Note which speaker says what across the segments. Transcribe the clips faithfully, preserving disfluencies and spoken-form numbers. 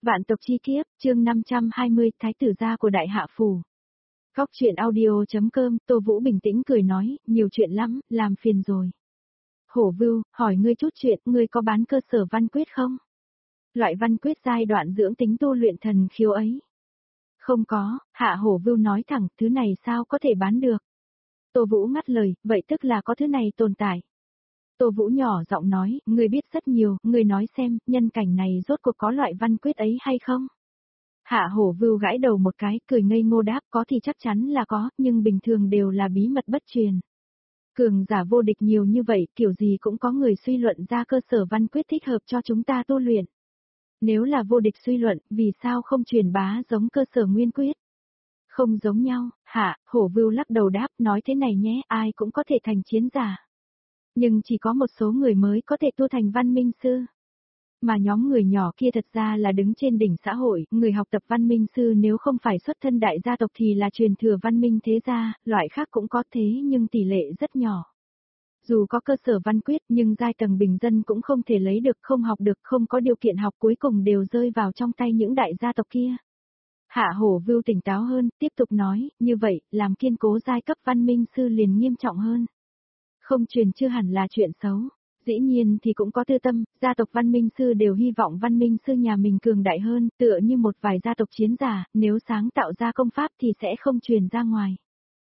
Speaker 1: Vạn tộc chi kiếp, chương năm trăm hai mươi, Thái tử gia của Đại Hạ Phủ. Góc chuyện audio.com, Tô Vũ bình tĩnh cười nói, nhiều chuyện lắm, làm phiền rồi. Hổ Vưu, hỏi ngươi chút chuyện, ngươi có bán cơ sở văn quyết không? Loại văn quyết giai đoạn dưỡng tính tu luyện thần khiếu ấy. Không có, Hạ Hổ Vưu nói thẳng, thứ này sao có thể bán được? Tô Vũ ngắt lời, vậy tức là có thứ này tồn tại. Tô Vũ nhỏ giọng nói, ngươi biết rất nhiều, ngươi nói xem, nhân cảnh này rốt cuộc có loại văn quyết ấy hay không? Hạ Hổ Vưu gãi đầu một cái, cười ngây ngô đáp, có thì chắc chắn là có, nhưng bình thường đều là bí mật bất truyền. Cường giả vô địch nhiều như vậy, kiểu gì cũng có người suy luận ra cơ sở văn quyết thích hợp cho chúng ta tu luyện. Nếu là vô địch suy luận, vì sao không truyền bá giống cơ sở nguyên quyết? Không giống nhau, Hạ, Hổ Vưu lắc đầu đáp, nói thế này nhé, ai cũng có thể thành chiến giả. Nhưng chỉ có một số người mới có thể tu thành văn minh sư. Mà nhóm người nhỏ kia thật ra là đứng trên đỉnh xã hội, người học tập văn minh sư nếu không phải xuất thân đại gia tộc thì là truyền thừa văn minh thế gia, loại khác cũng có thế nhưng tỷ lệ rất nhỏ. Dù có cơ sở văn quyết nhưng giai tầng bình dân cũng không thể lấy được, không học được, không có điều kiện học, cuối cùng đều rơi vào trong tay những đại gia tộc kia. Hạ Hổ Vưu tỉnh táo hơn, tiếp tục nói, như vậy, làm kiên cố giai cấp văn minh sư liền nghiêm trọng hơn. Không truyền chưa hẳn là chuyện xấu. Dĩ nhiên thì cũng có tư tâm, gia tộc văn minh sư đều hy vọng văn minh sư nhà mình cường đại hơn, tựa như một vài gia tộc chiến giả, nếu sáng tạo ra công pháp thì sẽ không truyền ra ngoài.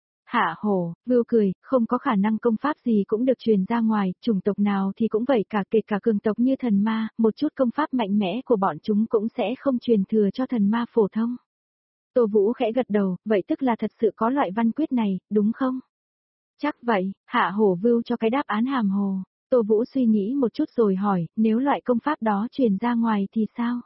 Speaker 1: Hạ Hổ Vưu cười, không có khả năng công pháp gì cũng được truyền ra ngoài, chủng tộc nào thì cũng vậy cả, kể cả cường tộc như thần ma, một chút công pháp mạnh mẽ của bọn chúng cũng sẽ không truyền thừa cho thần ma phổ thông. Tô Vũ khẽ gật đầu, vậy tức là thật sự có loại văn quyết này, đúng không? Chắc vậy, Hạ Hổ Vưu cho cái đáp án hàm hồ. Tô Vũ suy nghĩ một chút rồi hỏi, nếu loại công pháp đó truyền ra ngoài thì sao?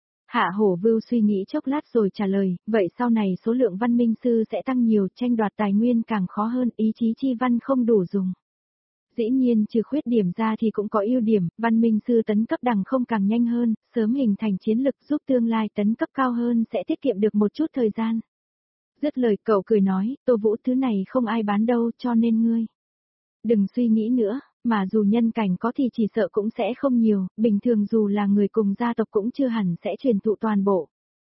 Speaker 1: Hạ Hổ Vưu suy nghĩ chốc lát rồi trả lời, vậy sau này số lượng văn minh sư sẽ tăng nhiều, tranh đoạt tài nguyên càng khó hơn, ý chí chi văn không đủ dùng. Dĩ nhiên trừ khuyết điểm ra thì cũng có ưu điểm, văn minh sư tấn cấp đằng không càng nhanh hơn, sớm hình thành chiến lực giúp tương lai tấn cấp cao hơn sẽ tiết kiệm được một chút thời gian. Dứt lời cậu cười nói, Tô Vũ thứ này không ai bán đâu cho nên ngươi. Đừng suy nghĩ nữa, mà dù nhân cảnh có thì chỉ sợ cũng sẽ không nhiều, bình thường dù là người cùng gia tộc cũng chưa hẳn sẽ truyền thụ toàn bộ.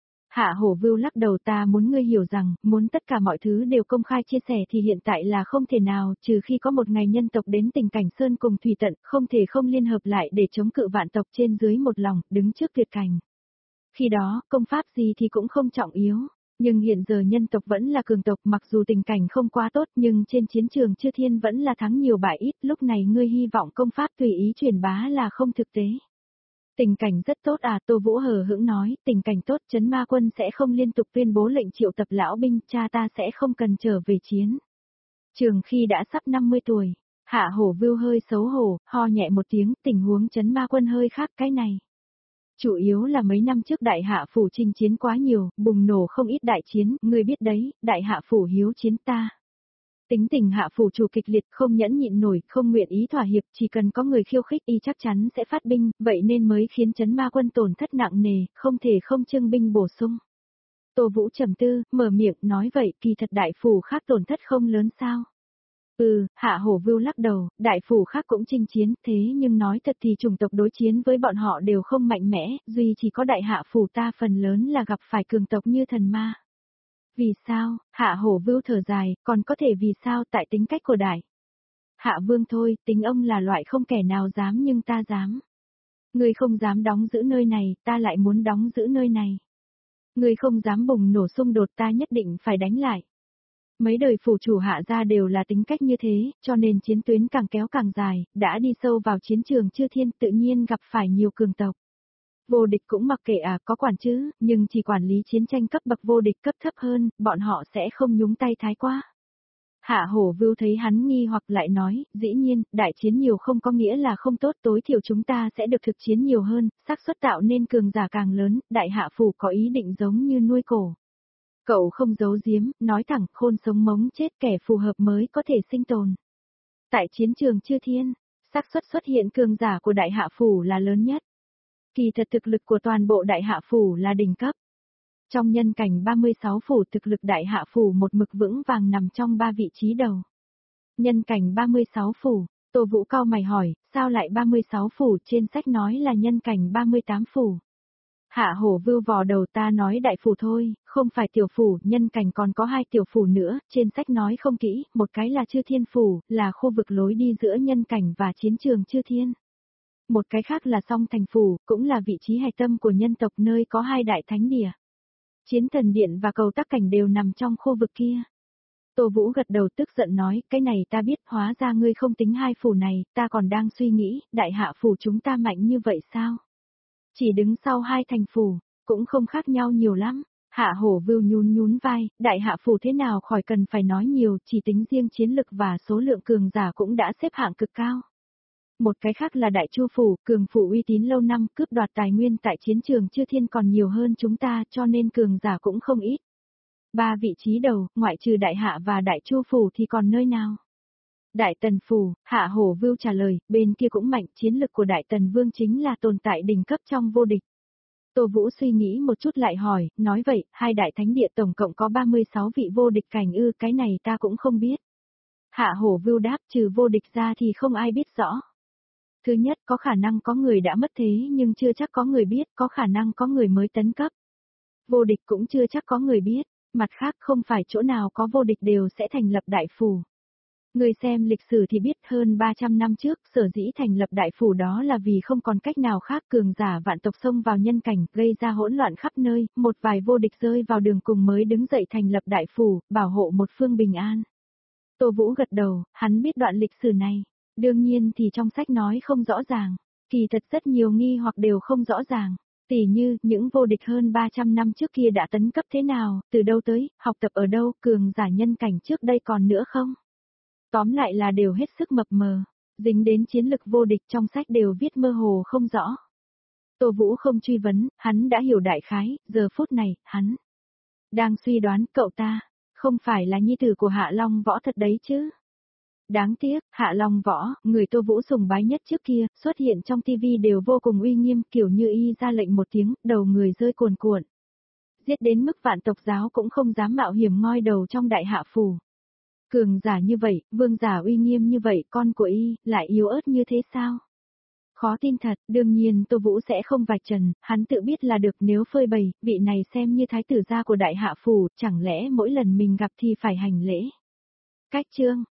Speaker 1: Hạ Hổ Vưu lắc đầu, ta muốn ngươi hiểu rằng, muốn tất cả mọi thứ đều công khai chia sẻ thì hiện tại là không thể nào, trừ khi có một ngày nhân tộc đến tình cảnh sơn cùng thủy tận, không thể không liên hợp lại để chống cự vạn tộc trên dưới một lòng, đứng trước tuyệt cảnh. Khi đó, công pháp gì thì cũng không trọng yếu. Nhưng hiện giờ nhân tộc vẫn là cường tộc, mặc dù tình cảnh không quá tốt nhưng trên chiến trường Chư Thiên vẫn là thắng nhiều bại ít, lúc này ngươi hy vọng công pháp tùy ý truyền bá là không thực tế. Tình cảnh rất tốt à, Tô Vũ hờ hững nói, tình cảnh tốt, Trấn Ma Quân sẽ không liên tục tuyên bố lệnh triệu tập lão binh, cha ta sẽ không cần trở về chiến. Trường khi đã sắp năm mươi tuổi, Hạ Hổ Vưu hơi xấu hổ, ho nhẹ một tiếng, tình huống Trấn Ma Quân hơi khác cái này. Chủ yếu là mấy năm trước Đại Hạ Phủ chinh chiến quá nhiều, bùng nổ không ít đại chiến, ngươi biết đấy, Đại Hạ Phủ hiếu chiến ta. Tính tình Hạ Phủ chủ kịch liệt, không nhẫn nhịn nổi, không nguyện ý thỏa hiệp, chỉ cần có người khiêu khích y chắc chắn sẽ phát binh, vậy nên mới khiến Trấn Ma Quân tổn thất nặng nề, không thể không trưng binh bổ sung. Tô Vũ trầm tư, mở miệng, nói vậy, kỳ thật Đại Phủ khác tổn thất không lớn sao? Ừ, Hạ Hổ Vưu lắc đầu, đại phủ khác cũng chinh chiến, thế nhưng nói thật thì chủng tộc đối chiến với bọn họ đều không mạnh mẽ, duy chỉ có đại hạ phủ ta phần lớn là gặp phải cường tộc như thần ma. Vì sao, Hạ Hổ Vưu thở dài, còn có thể vì sao tại tính cách của đại Hạ Vương thôi, tính ông là loại không kẻ nào dám nhưng ta dám. Người không dám đóng giữ nơi này, ta lại muốn đóng giữ nơi này. Người không dám bùng nổ xung đột, ta nhất định phải đánh lại. Mấy đời phủ chủ Hạ gia đều là tính cách như thế, cho nên chiến tuyến càng kéo càng dài, đã đi sâu vào chiến trường Chư Thiên tự nhiên gặp phải nhiều cường tộc. Vô địch cũng mặc kệ à, có quản chứ, nhưng chỉ quản lý chiến tranh cấp bậc vô địch cấp thấp hơn, bọn họ sẽ không nhúng tay thái quá. Hạ Hổ Vưu thấy hắn nghi hoặc lại nói, dĩ nhiên, đại chiến nhiều không có nghĩa là không tốt, tối thiểu chúng ta sẽ được thực chiến nhiều hơn, xác suất tạo nên cường giả càng lớn, đại hạ phủ có ý định giống như nuôi cổ. Cậu không giấu giếm, nói thẳng, khôn sống mống chết, kẻ phù hợp mới có thể sinh tồn. Tại chiến trường Chư Thiên, xác suất xuất hiện cường giả của đại hạ phủ là lớn nhất. Kỳ thật thực lực của toàn bộ đại hạ phủ là đỉnh cấp. Trong nhân cảnh ba mươi sáu phủ thực lực đại hạ phủ một mực vững vàng nằm trong ba vị trí đầu. Nhân cảnh ba mươi sáu phủ, Tô Vũ cau mày hỏi, sao lại ba mươi sáu phủ, trên sách nói là nhân cảnh ba mươi tám phủ. Hạ Hổ Vưu vò đầu, ta nói đại phủ thôi, không phải tiểu phủ, nhân cảnh còn có hai tiểu phủ nữa, trên sách nói không kỹ, một cái là Chư Thiên Phủ, là khu vực lối đi giữa nhân cảnh và chiến trường Chư Thiên. Một cái khác là Song Thành Phủ, cũng là vị trí hạch tâm của nhân tộc nơi có hai đại thánh địa. Chiến Thần Điện và Cầu Tắc Cảnh đều nằm trong khu vực kia. Tô Vũ gật đầu tức giận nói, cái này ta biết, hóa ra ngươi không tính hai phủ này, ta còn đang suy nghĩ, đại hạ phủ chúng ta mạnh như vậy sao? Chỉ đứng sau hai thành phủ, cũng không khác nhau nhiều lắm. Hạ Hổ Vưu nhún nhún vai, đại hạ phủ thế nào khỏi cần phải nói nhiều, chỉ tính riêng chiến lực và số lượng cường giả cũng đã xếp hạng cực cao. Một cái khác là đại chu phủ, cường phủ uy tín lâu năm, cướp đoạt tài nguyên tại chiến trường Chư Thiên còn nhiều hơn chúng ta, cho nên cường giả cũng không ít. Ba vị trí đầu, ngoại trừ đại hạ và đại chu phủ thì còn nơi nào? Đại Tần Phủ, Hạ Hổ Vưu trả lời, bên kia cũng mạnh, chiến lực của Đại Tần Vương chính là tồn tại đỉnh cấp trong vô địch. Tô Vũ suy nghĩ một chút lại hỏi, nói vậy, hai đại thánh địa tổng cộng có ba mươi sáu vị vô địch cảnh ư, cái này ta cũng không biết. Hạ Hổ Vưu đáp, trừ vô địch ra thì không ai biết rõ. Thứ nhất, có khả năng có người đã mất thế nhưng chưa chắc có người biết, có khả năng có người mới tấn cấp. Vô địch cũng chưa chắc có người biết, mặt khác không phải chỗ nào có vô địch đều sẽ thành lập đại phủ. Người xem lịch sử thì biết hơn ba trăm năm trước, sở dĩ thành lập đại phủ đó là vì không còn cách nào khác, cường giả vạn tộc xông vào nhân cảnh, gây ra hỗn loạn khắp nơi, một vài vô địch rơi vào đường cùng mới đứng dậy thành lập đại phủ, bảo hộ một phương bình an. Tô Vũ gật đầu, hắn biết đoạn lịch sử này. Đương nhiên thì trong sách nói không rõ ràng, kỳ thật rất nhiều nghi hoặc đều không rõ ràng. Tỉ như, những vô địch hơn ba trăm năm trước kia đã tấn cấp thế nào, từ đâu tới, học tập ở đâu, cường giả nhân cảnh trước đây còn nữa không? Tóm lại là đều hết sức mập mờ, dính đến chiến lực vô địch trong sách đều viết mơ hồ không rõ. Tô Vũ không truy vấn, hắn đã hiểu đại khái, giờ phút này, hắn đang suy đoán cậu ta, không phải là nhi tử của Hạ Long Võ thật đấy chứ. Đáng tiếc, Hạ Long Võ, người Tô Vũ sùng bái nhất trước kia, xuất hiện trong tivi đều vô cùng uy nghiêm, kiểu như y ra lệnh một tiếng, đầu người rơi cuồn cuộn. Giết đến mức vạn tộc giáo cũng không dám mạo hiểm ngoi đầu trong đại hạ phủ. Cường giả như vậy, vương giả uy nghiêm như vậy, con của y, lại yếu ớt như thế sao? Khó tin thật, đương nhiên Tô Vũ sẽ không vạch trần, hắn tự biết là được, nếu phơi bày, vị này xem như thái tử gia của đại hạ phủ, chẳng lẽ mỗi lần mình gặp thì phải hành lễ. Cách chương